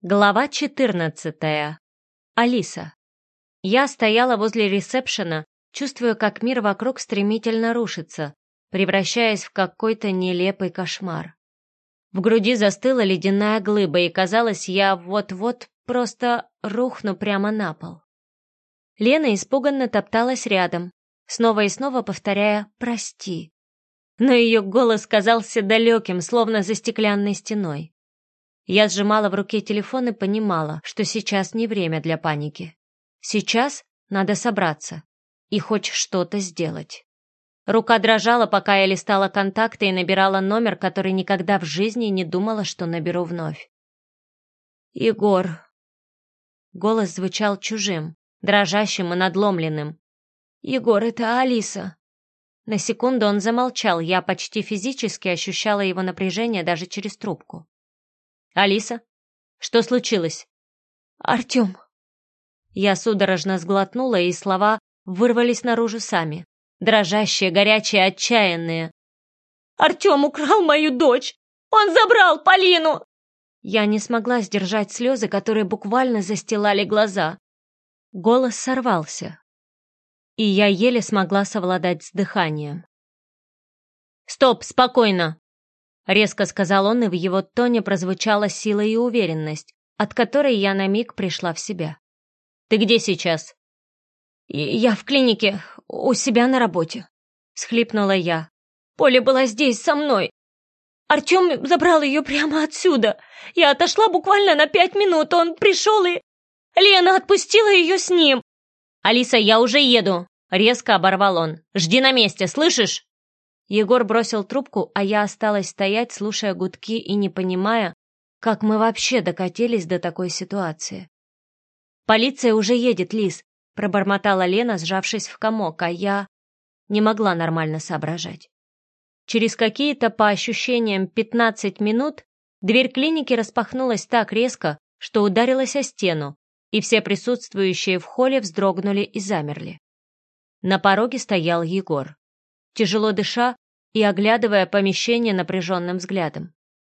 Глава 14. Алиса. Я стояла возле ресепшена, чувствуя, как мир вокруг стремительно рушится, превращаясь в какой-то нелепый кошмар. В груди застыла ледяная глыба, и казалось, я вот-вот просто рухну прямо на пол. Лена испуганно топталась рядом, снова и снова повторяя «прости». Но ее голос казался далеким, словно за стеклянной стеной. Я сжимала в руке телефон и понимала, что сейчас не время для паники. Сейчас надо собраться и хоть что-то сделать. Рука дрожала, пока я листала контакты и набирала номер, который никогда в жизни не думала, что наберу вновь. «Егор». Голос звучал чужим, дрожащим и надломленным. «Егор, это Алиса». На секунду он замолчал, я почти физически ощущала его напряжение даже через трубку. «Алиса? Что случилось?» «Артем». Я судорожно сглотнула, и слова вырвались наружу сами. Дрожащие, горячие, отчаянные. «Артем украл мою дочь! Он забрал Полину!» Я не смогла сдержать слезы, которые буквально застилали глаза. Голос сорвался, и я еле смогла совладать с дыханием. «Стоп, спокойно!» — резко сказал он, и в его тоне прозвучала сила и уверенность, от которой я на миг пришла в себя. «Ты где сейчас?» «Я в клинике, у себя на работе», — схлипнула я. «Поля была здесь, со мной. Артем забрал ее прямо отсюда. Я отошла буквально на 5 минут, он пришел и... Лена отпустила ее с ним». «Алиса, я уже еду», — резко оборвал он. «Жди на месте, слышишь?» Егор бросил трубку, а я осталась стоять, слушая гудки и не понимая, как мы вообще докатились до такой ситуации. «Полиция уже едет, Лиз», — пробормотала Лена, сжавшись в комок, а я не могла нормально соображать. Через какие-то, по ощущениям, 15 минут дверь клиники распахнулась так резко, что ударилась о стену, и все присутствующие в холле вздрогнули и замерли. На пороге стоял Егор, тяжело дыша и оглядывая помещение напряженным взглядом.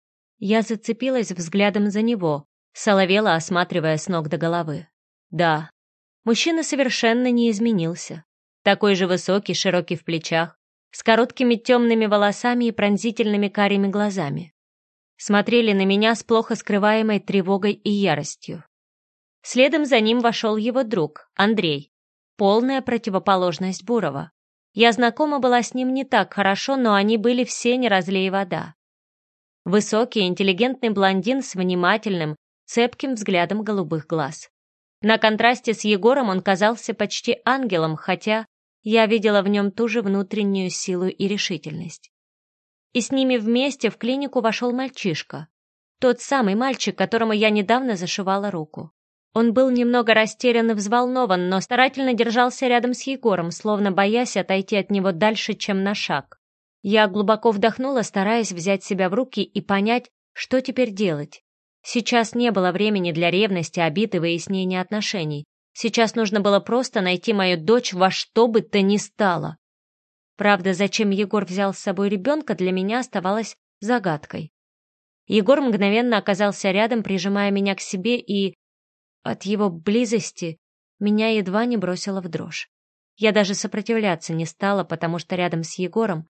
Я зацепилась взглядом за него, соловела, осматривая с ног до головы. Да, мужчина совершенно не изменился. Такой же высокий, широкий в плечах, с короткими темными волосами и пронзительными карими глазами. Смотрели на меня с плохо скрываемой тревогой и яростью. Следом за ним вошел его друг, Андрей, полная противоположность Бурова. Я знакома была с ним не так хорошо, но они были все не разлей вода. Высокий, интеллигентный блондин с внимательным, цепким взглядом голубых глаз. На контрасте с Егором он казался почти ангелом, хотя я видела в нем ту же внутреннюю силу и решительность. И с ними вместе в клинику вошел мальчишка. Тот самый мальчик, которому я недавно зашивала руку. Он был немного растерян и взволнован, но старательно держался рядом с Егором, словно боясь отойти от него дальше, чем на шаг. Я глубоко вдохнула, стараясь взять себя в руки и понять, что теперь делать. Сейчас не было времени для ревности, обид и выяснения отношений. Сейчас нужно было просто найти мою дочь во что бы то ни стало. Правда, зачем Егор взял с собой ребенка, для меня оставалось загадкой. Егор мгновенно оказался рядом, прижимая меня к себе, и от его близости меня едва не бросило в дрожь. Я даже сопротивляться не стала, потому что рядом с Егором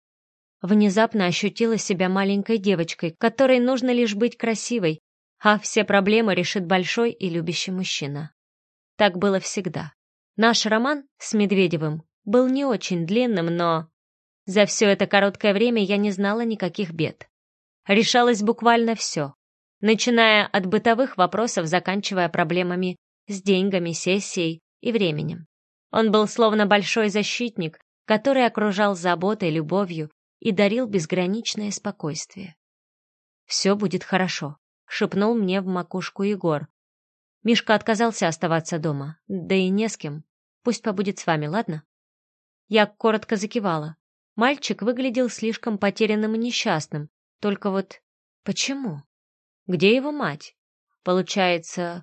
внезапно ощутила себя маленькой девочкой, которой нужно лишь быть красивой, а все проблемы решит большой и любящий мужчина. Так было всегда. Наш роман с Медведевым был не очень длинным, но за все это короткое время я не знала никаких бед. Решалось буквально все, начиная от бытовых вопросов, заканчивая проблемами с деньгами, сессией и временем. Он был словно большой защитник, который окружал заботой, любовью и дарил безграничное спокойствие. «Все будет хорошо», — шепнул мне в макушку Егор. «Мишка отказался оставаться дома, да и не с кем. Пусть побудет с вами, ладно?» Я коротко закивала. Мальчик выглядел слишком потерянным и несчастным. Только вот почему? Где его мать? Получается,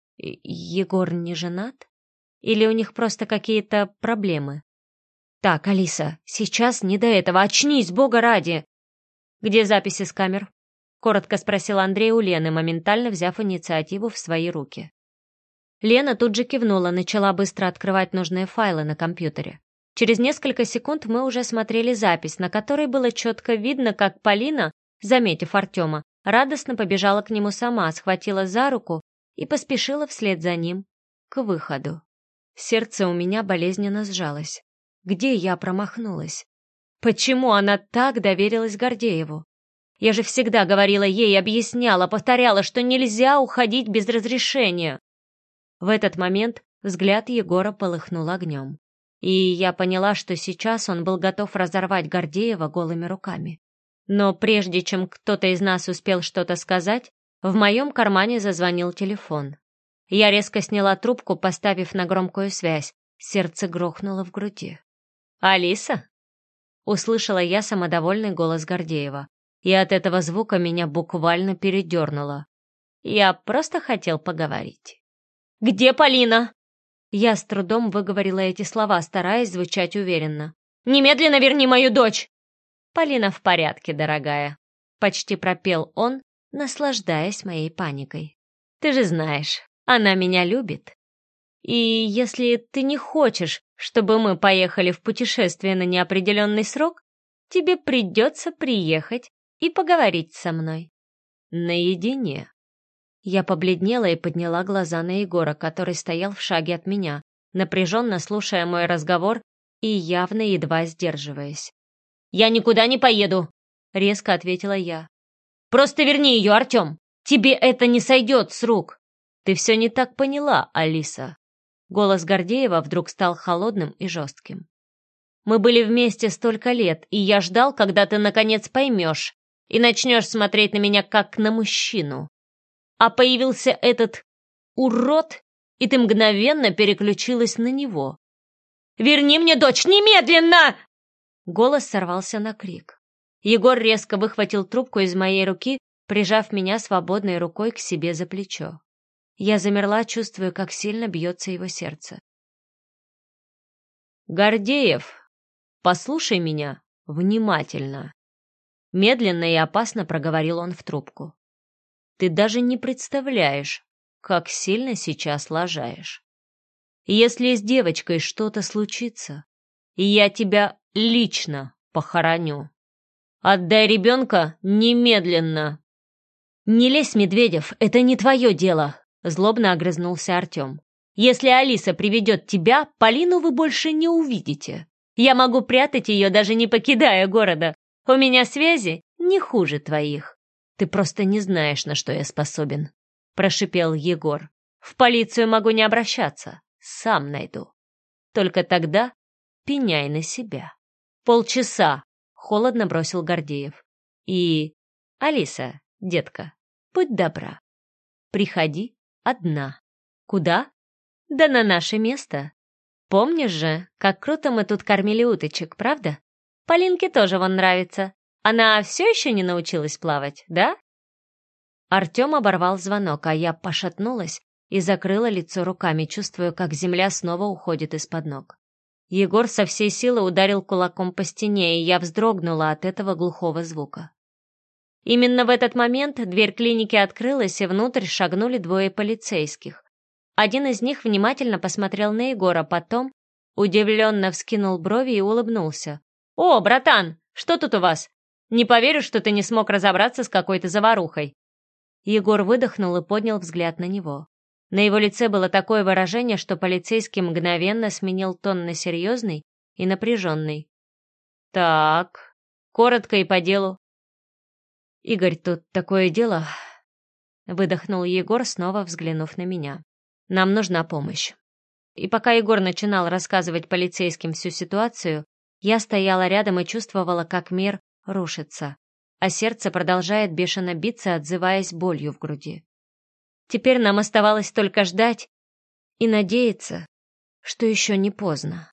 Егор не женат? Или у них просто какие-то проблемы? «Так, Алиса, сейчас не до этого. Очнись, Бога ради!» «Где записи с камер?» коротко спросил Андрей у Лены, моментально взяв инициативу в свои руки. Лена тут же кивнула, начала быстро открывать нужные файлы на компьютере. Через несколько секунд мы уже смотрели запись, на которой было четко видно, как Полина, заметив Артема, радостно побежала к нему сама, схватила за руку и поспешила вслед за ним к выходу. Сердце у меня болезненно сжалось. Где я промахнулась? Почему она так доверилась Гордееву? Я же всегда говорила ей, объясняла, повторяла, что нельзя уходить без разрешения. В этот момент взгляд Егора полыхнул огнем. И я поняла, что сейчас он был готов разорвать Гордеева голыми руками. Но прежде чем кто-то из нас успел что-то сказать, в моем кармане зазвонил телефон. Я резко сняла трубку, поставив на громкую связь. Сердце грохнуло в груди. «Алиса?» — услышала я самодовольный голос Гордеева. И от этого звука меня буквально передернуло. Я просто хотел поговорить. «Где Полина?» Я с трудом выговорила эти слова, стараясь звучать уверенно. «Немедленно верни мою дочь!» «Полина в порядке, дорогая», — почти пропел он, наслаждаясь моей паникой. «Ты же знаешь, она меня любит. И если ты не хочешь, чтобы мы поехали в путешествие на неопределенный срок, тебе придется приехать и поговорить со мной. Наедине». Я побледнела и подняла глаза на Егора, который стоял в шаге от меня, напряженно слушая мой разговор и явно едва сдерживаясь. «Я никуда не поеду», — резко ответила я. «Просто верни ее, Артем! Тебе это не сойдет с рук!» «Ты все не так поняла, Алиса». Голос Гордеева вдруг стал холодным и жестким. «Мы были вместе столько лет, и я ждал, когда ты наконец поймешь и начнешь смотреть на меня как на мужчину. А появился этот урод, и ты мгновенно переключилась на него. «Верни мне дочь немедленно!» Голос сорвался на крик. Егор резко выхватил трубку из моей руки, прижав меня свободной рукой к себе за плечо. Я замерла, чувствуя, как сильно бьется его сердце. «Гордеев, послушай меня внимательно!» Медленно и опасно проговорил он в трубку. «Ты даже не представляешь, как сильно сейчас лажаешь. Если с девочкой что-то случится, я тебя лично похороню. Отдай ребенка немедленно!» «Не лезь, Медведев, это не твое дело!» — злобно огрызнулся Артем. «Если Алиса приведет тебя, Полину вы больше не увидите. Я могу прятать ее, даже не покидая города. У меня связи не хуже твоих. Ты просто не знаешь, на что я способен», — прошипел Егор. «В полицию могу не обращаться, сам найду. Только тогда пеняй на себя». «Полчаса», — холодно бросил Гордеев. «И, Алиса, детка, будь добра, приходи одна». «Куда?» «Да на наше место. Помнишь же, как круто мы тут кормили уточек, правда? Полинке тоже вон нравится. Она все еще не научилась плавать, да?» Артем оборвал звонок, а я пошатнулась и закрыла лицо руками, чувствуя, как земля снова уходит из-под ног. Егор со всей силы ударил кулаком по стене, и я вздрогнула от этого глухого звука. Именно в этот момент дверь клиники открылась, и внутрь шагнули двое полицейских. Один из них внимательно посмотрел на Егора, потом удивленно вскинул брови и улыбнулся. «О, братан, что тут у вас? Не поверю, что ты не смог разобраться с какой-то заварухой». Егор выдохнул и поднял взгляд на него. На его лице было такое выражение, что полицейский мгновенно сменил тон на серьезный и напряженный. «Так, коротко и по делу». «Игорь, тут такое дело», — выдохнул Егор, снова взглянув на меня. «Нам нужна помощь». И пока Егор начинал рассказывать полицейским всю ситуацию, я стояла рядом и чувствовала, как мир рушится, а сердце продолжает бешено биться, отзываясь болью в груди. Теперь нам оставалось только ждать и надеяться, что еще не поздно.